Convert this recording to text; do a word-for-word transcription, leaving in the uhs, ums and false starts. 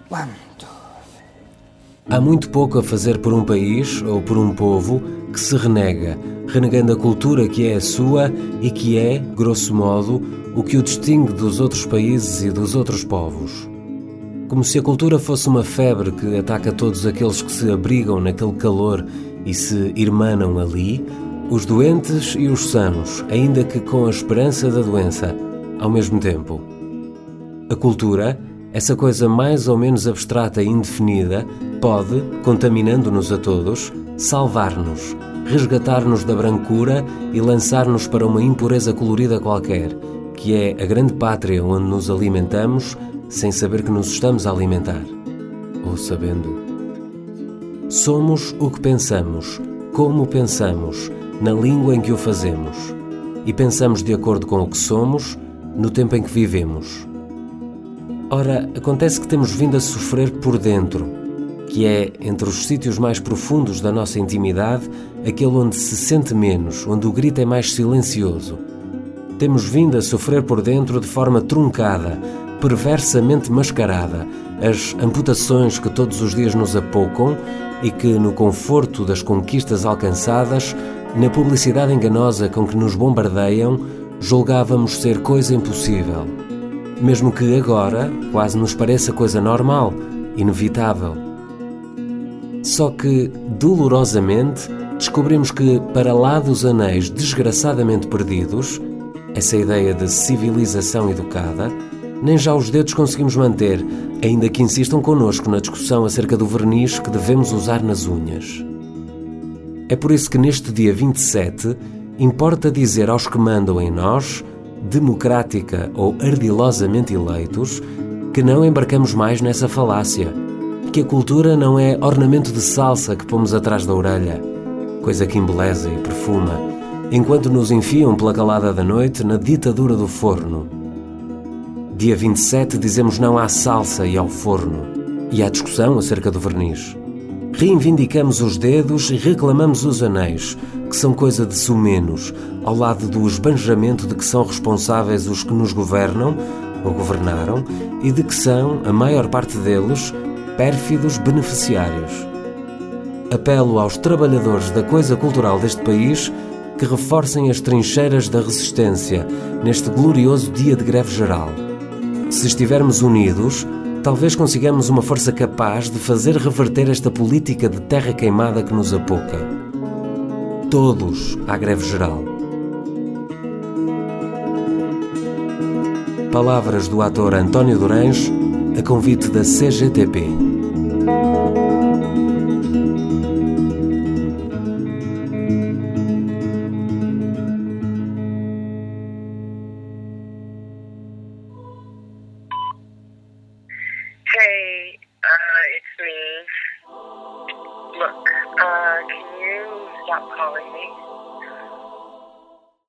Há muito pouco a fazer por um país ou por um povo que se renega, renegando a cultura que é a sua e que é, grosso modo, o que o distingue dos outros países e dos outros povos. Como se a cultura fosse uma febre que ataca todos aqueles que se abrigam naquele calor e se irmanam ali, os doentes e os sãos, ainda que com a esperança da doença, ao mesmo tempo. A cultura, essa coisa mais ou menos abstrata e indefinida, pode, contaminando-nos a todos, salvar-nos, resgatar-nos da brancura e lançar-nos para uma impureza colorida qualquer, que é a grande pátria onde nos alimentamos sem saber que nos estamos a alimentar. Ou sabendo. Somos o que pensamos, como pensamos, na língua em que o fazemos. E pensamos de acordo com o que somos, no tempo em que vivemos. Ora, acontece que temos vindo a sofrer por dentro, que é, entre os sítios mais profundos da nossa intimidade, aquele onde se sente menos, onde o grito é mais silencioso. Temos vindo a sofrer por dentro de forma truncada, perversamente mascarada, as amputações que todos os dias nos apocam e que, no conforto das conquistas alcançadas, na publicidade enganosa com que nos bombardeiam, julgávamos ser coisa impossível. Mesmo que agora quase nos pareça coisa normal, inevitável. Só que, dolorosamente, descobrimos que, para lá dos anéis desgraçadamente perdidos, essa ideia de civilização educada, nem já os dedos conseguimos manter, ainda que insistam connosco na discussão acerca do verniz que devemos usar nas unhas. É por isso que neste dia vinte e sete importa dizer aos que mandam em nós, democrática ou ardilosamente eleitos, que não embarcamos mais nessa falácia, que a cultura não é ornamento de salsa que pomos atrás da orelha, coisa que embeleza e perfuma, enquanto nos enfiam pela calada da noite na ditadura do forno. Dia vinte e sete dizemos não à salsa e ao forno, e à discussão acerca do verniz. Reivindicamos os dedos e reclamamos os anéis, que são coisa de sumenos, ao lado do esbanjamento de que são responsáveis os que nos governam, ou governaram, e de que são, a maior parte deles, pérfidos beneficiários. Apelo aos trabalhadores da coisa cultural deste país que reforcem as trincheiras da resistência neste glorioso dia de greve geral. Se estivermos unidos, talvez consigamos uma força capaz de fazer reverter esta política de terra queimada que nos apoca. Todos à greve geral. Palavras do ator António Durães, a convite da C G T P. Hey, uh, it's me. Look, uh, can you stop calling me?